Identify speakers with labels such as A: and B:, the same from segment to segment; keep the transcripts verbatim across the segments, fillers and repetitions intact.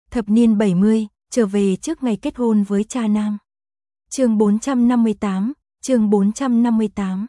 A: Thập niên bảy mươi, trở về trước ngày kết hôn với cha nam. Chương bốn trăm năm mươi tám, chương bốn trăm năm mươi tám.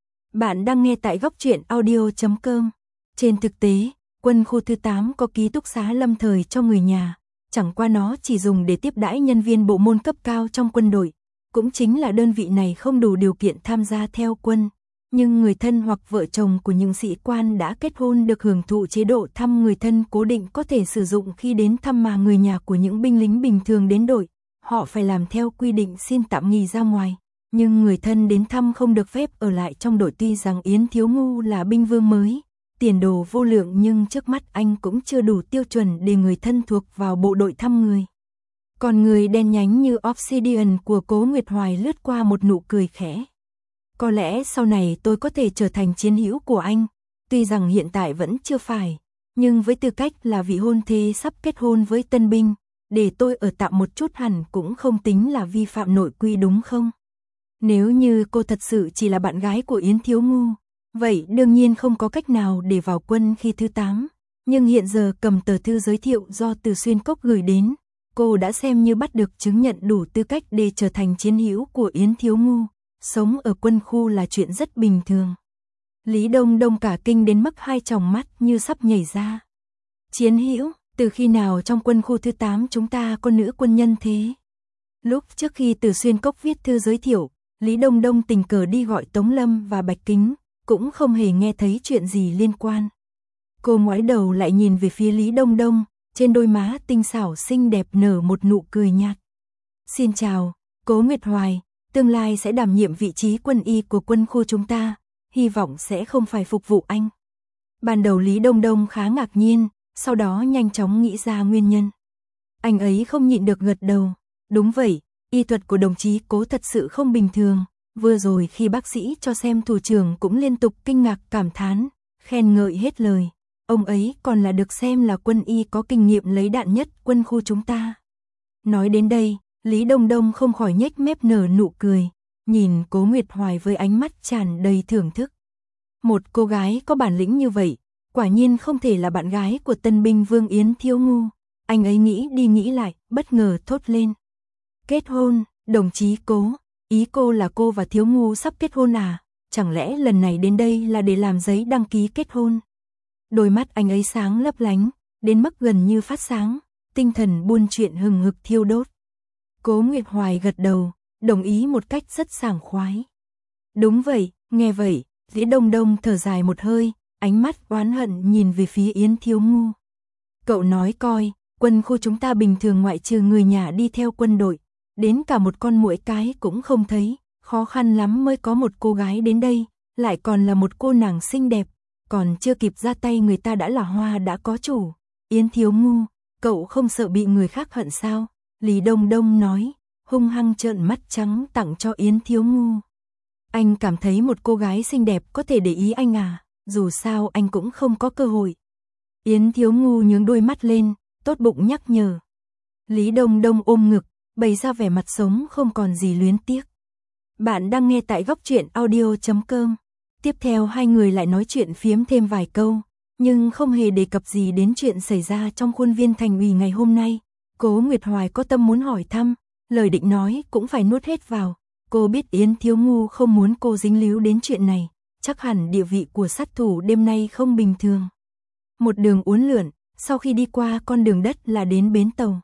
A: Bạn đang nghe tại góc truyện audio chấm com. Trên thực tế, quân khu thứ tám có ký túc xá lâm thời cho người nhà, chẳng qua nó chỉ dùng để tiếp đãi nhân viên bộ môn cấp cao trong quân đội, cũng chính là đơn vị này không đủ điều kiện tham gia theo quân. Nhưng người thân hoặc vợ chồng của những sĩ quan đã kết hôn được hưởng thụ chế độ thăm người thân cố định có thể sử dụng khi đến thăm, mà người nhà của những binh lính bình thường đến đội, họ phải làm theo quy định xin tạm nghỉ ra ngoài. Nhưng người thân đến thăm không được phép ở lại trong đội. Tuy rằng Yến Thiếu Ngu là binh vương mới, tiền đồ vô lượng, nhưng trước mắt anh cũng chưa đủ tiêu chuẩn để người thân thuộc vào bộ đội thăm người. Còn người đen nhánh như Obsidian của Cố Nguyệt Hoài lướt qua một nụ cười khẽ. Có lẽ sau này tôi có thể trở thành chiến hữu của anh, tuy rằng hiện tại vẫn chưa phải, nhưng với tư cách là vị hôn thê sắp kết hôn với tân binh, để tôi ở tạm một chút hẳn cũng không tính là vi phạm nội quy, đúng không? Nếu như cô thật sự chỉ là bạn gái của Yến Thiếu Ngu, vậy đương nhiên không có cách nào để vào quân khi thứ tám, nhưng hiện giờ cầm tờ thư giới thiệu do Từ Xuyên Cốc gửi đến, cô đã xem như bắt được chứng nhận đủ tư cách để trở thành chiến hữu của Yến Thiếu Ngu. Sống ở quân khu là chuyện rất bình thường. Lý Đông Đông cả kinh đến mức hai tròng mắt như sắp nhảy ra. Chiến hữu, từ khi nào trong quân khu thứ tám chúng ta có nữ quân nhân thế? Lúc trước khi Từ Xuyên Cốc viết thư giới thiệu, Lý Đông Đông tình cờ đi gọi Tống Lâm và Bạch Kính, cũng không hề nghe thấy chuyện gì liên quan. Cô ngoái đầu lại nhìn về phía Lý Đông Đông, trên đôi má tinh xảo xinh đẹp nở một nụ cười nhạt. Xin chào, Cố Nguyệt Hoài. Tương lai sẽ đảm nhiệm vị trí quân y của quân khu chúng ta, hy vọng sẽ không phải phục vụ anh. Ban đầu Lý Đông Đông khá ngạc nhiên, sau đó nhanh chóng nghĩ ra nguyên nhân. Anh ấy không nhịn được gật đầu. Đúng vậy, y thuật của đồng chí Cố thật sự không bình thường. Vừa rồi khi bác sĩ cho xem thủ trưởng cũng liên tục kinh ngạc cảm thán, khen ngợi hết lời. Ông ấy còn là được xem là quân y có kinh nghiệm lấy đạn nhất quân khu chúng ta. Nói đến đây, Lý Đông Đông không khỏi nhếch mép nở nụ cười, nhìn Cố Nguyệt Hoài với ánh mắt tràn đầy thưởng thức. Một cô gái có bản lĩnh như vậy, quả nhiên không thể là bạn gái của tân binh Vương Yến Thiếu Ngu. Anh ấy nghĩ đi nghĩ lại, bất ngờ thốt lên. Kết hôn, đồng chí Cố, ý cô là cô và Thiếu Ngu sắp kết hôn à? Chẳng lẽ lần này đến đây là để làm giấy đăng ký kết hôn? Đôi mắt anh ấy sáng lấp lánh, đến mức gần như phát sáng, tinh thần buôn chuyện hừng hực thiêu đốt. Cố Nguyệt Hoài gật đầu, đồng ý một cách rất sảng khoái. Đúng vậy, nghe vậy, Lý Đông Đông thở dài một hơi, ánh mắt oán hận nhìn về phía Yến Thiếu Ngu. Cậu nói coi, quân khu chúng ta bình thường ngoại trừ người nhà đi theo quân đội, đến cả một con muỗi cái cũng không thấy, khó khăn lắm mới có một cô gái đến đây, lại còn là một cô nàng xinh đẹp, còn chưa kịp ra tay người ta đã là hoa đã có chủ. Yến Thiếu Ngu, cậu không sợ bị người khác hận sao? Lý Đông Đông nói, hung hăng trợn mắt trắng tặng cho Yến Thiếu Ngu. Anh cảm thấy một cô gái xinh đẹp có thể để ý anh à, dù sao anh cũng không có cơ hội. Yến Thiếu Ngu nhướng đôi mắt lên, tốt bụng nhắc nhở. Lý Đông Đông ôm ngực, bày ra vẻ mặt sống không còn gì luyến tiếc. Bạn đang nghe tại góc truyện audio chấm com. Tiếp theo hai người lại nói chuyện phiếm thêm vài câu, nhưng không hề đề cập gì đến chuyện xảy ra trong khuôn viên thành ủy ngày hôm nay. Cố Nguyệt Hoài có tâm muốn hỏi thăm, lời định nói cũng phải nuốt hết vào. Cô biết Yến Thiếu Ngu không muốn cô dính líu đến chuyện này, chắc hẳn địa vị của sát thủ đêm nay không bình thường. Một đường uốn lượn, sau khi đi qua con đường đất là đến bến tàu.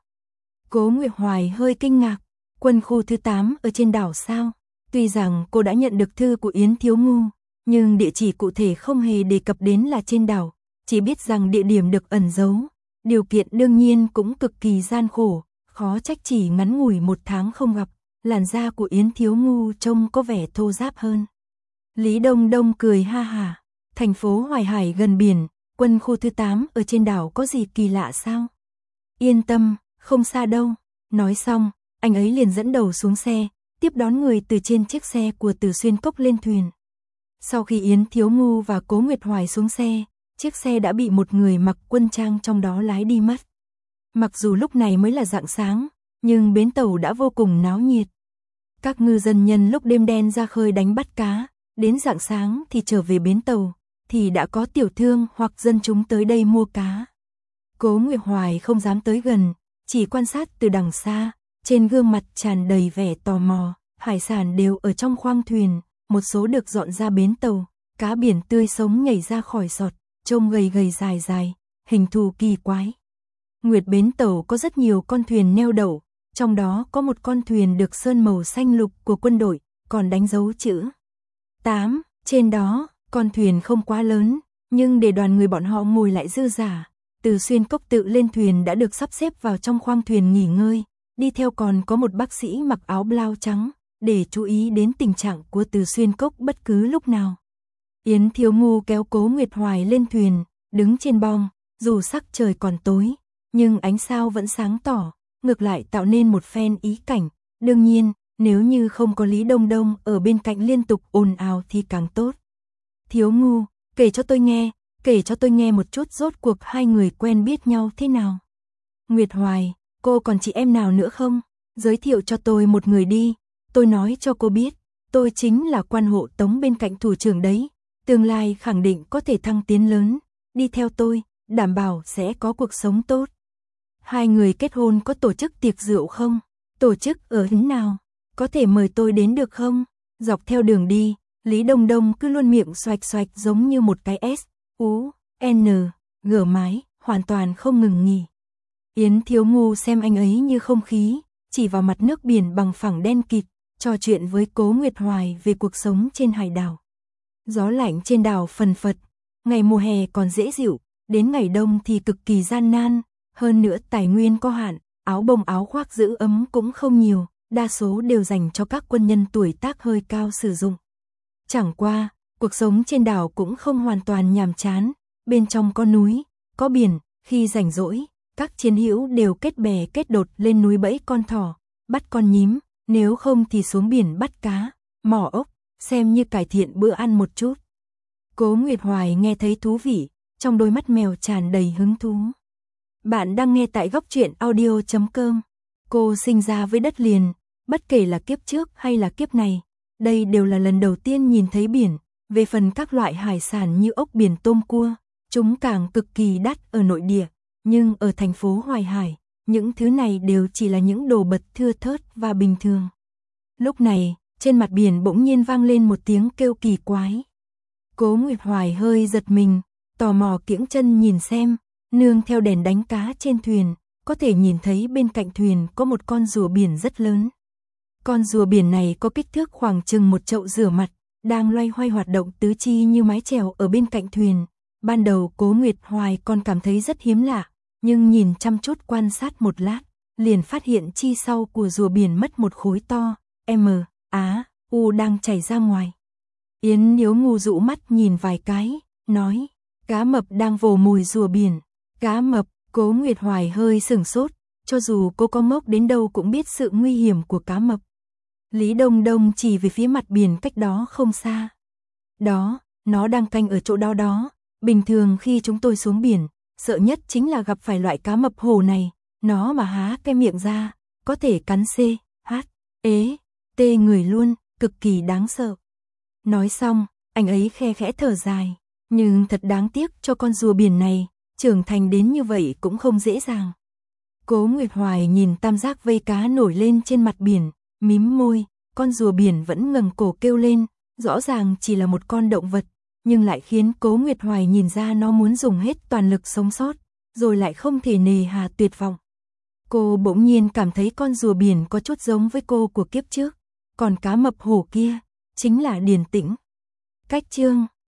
A: Cố Nguyệt Hoài hơi kinh ngạc, quân khu thứ tám ở trên đảo sao? Tuy rằng cô đã nhận được thư của Yến Thiếu Ngu, nhưng địa chỉ cụ thể không hề đề cập đến là trên đảo, chỉ biết rằng địa điểm được ẩn giấu. Điều kiện đương nhiên cũng cực kỳ gian khổ, khó trách chỉ ngắn ngủi một tháng không gặp, làn da của Yến Thiếu Ngu trông có vẻ thô ráp hơn. Lý Đông Đông cười ha hả, thành phố Hoài Hải gần biển, quân khu thứ tám ở trên đảo có gì kỳ lạ sao? Yên tâm, không xa đâu. Nói xong, anh ấy liền dẫn đầu xuống xe, tiếp đón người từ trên chiếc xe của Từ Xuyên Cốc lên thuyền. Sau khi Yến Thiếu Ngu và Cố Nguyệt Hoài xuống xe, chiếc xe đã bị một người mặc quân trang trong đó lái đi mất. Mặc dù lúc này mới là rạng sáng, nhưng bến tàu đã vô cùng náo nhiệt. Các ngư dân nhân lúc đêm đen ra khơi đánh bắt cá, đến rạng sáng thì trở về bến tàu, thì đã có tiểu thương hoặc dân chúng tới đây mua cá. Cố Nguyệt Hoài không dám tới gần, chỉ quan sát từ đằng xa, trên gương mặt tràn đầy vẻ tò mò, hải sản đều ở trong khoang thuyền, một số được dọn ra bến tàu, cá biển tươi sống nhảy ra khỏi sọt, trông gầy gầy dài dài, hình thù kỳ quái. Nguyệt bến tàu có rất nhiều con thuyền neo đậu, trong đó có một con thuyền được sơn màu xanh lục của quân đội, còn đánh dấu chữ tám, trên đó, con thuyền không quá lớn, nhưng để đoàn người bọn họ ngồi lại dư dả. Từ Xuyên Cốc tự lên thuyền đã được sắp xếp vào trong khoang thuyền nghỉ ngơi, đi theo còn có một bác sĩ mặc áo blau trắng, để chú ý đến tình trạng của Từ Xuyên Cốc bất cứ lúc nào. Yến Thiếu Ngu kéo Cố Nguyệt Hoài lên thuyền, đứng trên bong, dù sắc trời còn tối, nhưng ánh sao vẫn sáng tỏ, ngược lại tạo nên một phen ý cảnh. Đương nhiên, nếu như không có Lý Đông Đông ở bên cạnh liên tục ồn ào thì càng tốt. Thiếu Ngu, kể cho tôi nghe, kể cho tôi nghe một chút rốt cuộc hai người quen biết nhau thế nào. Nguyệt Hoài, cô còn chị em nào nữa không? Giới thiệu cho tôi một người đi, tôi nói cho cô biết, tôi chính là quan hộ tống bên cạnh thủ trưởng đấy, tương lai khẳng định có thể thăng tiến lớn, đi theo tôi, đảm bảo sẽ có cuộc sống tốt. Hai người kết hôn có tổ chức tiệc rượu không? Tổ chức ở hứng nào? Có thể mời tôi đến được không? Dọc theo đường đi, Lý Đông Đông cứ luôn miệng xoạch xoạch giống như một cái S, U, N, G mái, hoàn toàn không ngừng nghỉ. Yến Thiếu Ngu xem anh ấy như không khí, chỉ vào mặt nước biển bằng phẳng đen kịt, trò chuyện với Cố Nguyệt Hoài về cuộc sống trên hải đảo. Gió lạnh trên đảo phần phật, ngày mùa hè còn dễ dịu, đến ngày đông thì cực kỳ gian nan, hơn nữa tài nguyên có hạn, áo bông áo khoác giữ ấm cũng không nhiều, đa số đều dành cho các quân nhân tuổi tác hơi cao sử dụng. Chẳng qua, cuộc sống trên đảo cũng không hoàn toàn nhàm chán, bên trong có núi, có biển, khi rảnh rỗi, các chiến hữu đều kết bè kết đột lên núi bẫy con thỏ, bắt con nhím, nếu không thì xuống biển bắt cá, mò ốc, xem như cải thiện bữa ăn một chút. Cố Nguyệt Hoài nghe thấy thú vị, trong đôi mắt mèo tràn đầy hứng thú. Bạn đang nghe tại góc truyện audio chấm com. Cô sinh ra với đất liền, bất kể là kiếp trước hay là kiếp này, đây đều là lần đầu tiên nhìn thấy biển. Về phần các loại hải sản như ốc biển tôm cua, chúng càng cực kỳ đắt ở nội địa, nhưng ở thành phố Hoài Hải, những thứ này đều chỉ là những đồ vật thưa thớt và bình thường. Lúc này, trên mặt biển bỗng nhiên vang lên một tiếng kêu kỳ quái. Cố Nguyệt Hoài hơi giật mình, tò mò kiễng chân nhìn xem, nương theo đèn đánh cá trên thuyền, có thể nhìn thấy bên cạnh thuyền có một con rùa biển rất lớn. Con rùa biển này có kích thước khoảng chừng một chậu rửa mặt, đang loay hoay hoạt động tứ chi như mái chèo ở bên cạnh thuyền. Ban đầu Cố Nguyệt Hoài còn cảm thấy rất hiếm lạ, nhưng nhìn chăm chút quan sát một lát, liền phát hiện chi sau của rùa biển mất một khối to, M, Á, U đang chảy ra ngoài. Yến Thiếu Ngu dụ mắt nhìn vài cái, nói, cá mập đang vồ mồi rùa biển. Cá mập, Cố Nguyệt Hoài hơi sửng sốt, cho dù cô có ngốc đến đâu cũng biết sự nguy hiểm của cá mập. Lý Đông Đông chỉ về phía mặt biển cách đó không xa. Đó, nó đang canh ở chỗ đó đó, bình thường khi chúng tôi xuống biển, sợ nhất chính là gặp phải loại cá mập hồ này, nó mà há cái miệng ra, có thể cắn C, H, ế, T người luôn, cực kỳ đáng sợ. Nói xong, anh ấy khe khẽ thở dài, nhưng thật đáng tiếc cho con rùa biển này, trưởng thành đến như vậy cũng không dễ dàng. Cố Nguyệt Hoài nhìn tam giác vây cá nổi lên trên mặt biển, mím môi, con rùa biển vẫn ngẩng cổ kêu lên, rõ ràng chỉ là một con động vật, nhưng lại khiến Cố Nguyệt Hoài nhìn ra nó muốn dùng hết toàn lực sống sót, rồi lại không thể nề hà tuyệt vọng. Cô bỗng nhiên cảm thấy con rùa biển có chút giống với cô của kiếp trước, còn cá mập hổ kia, chính là Điền Tĩnh. Cách chương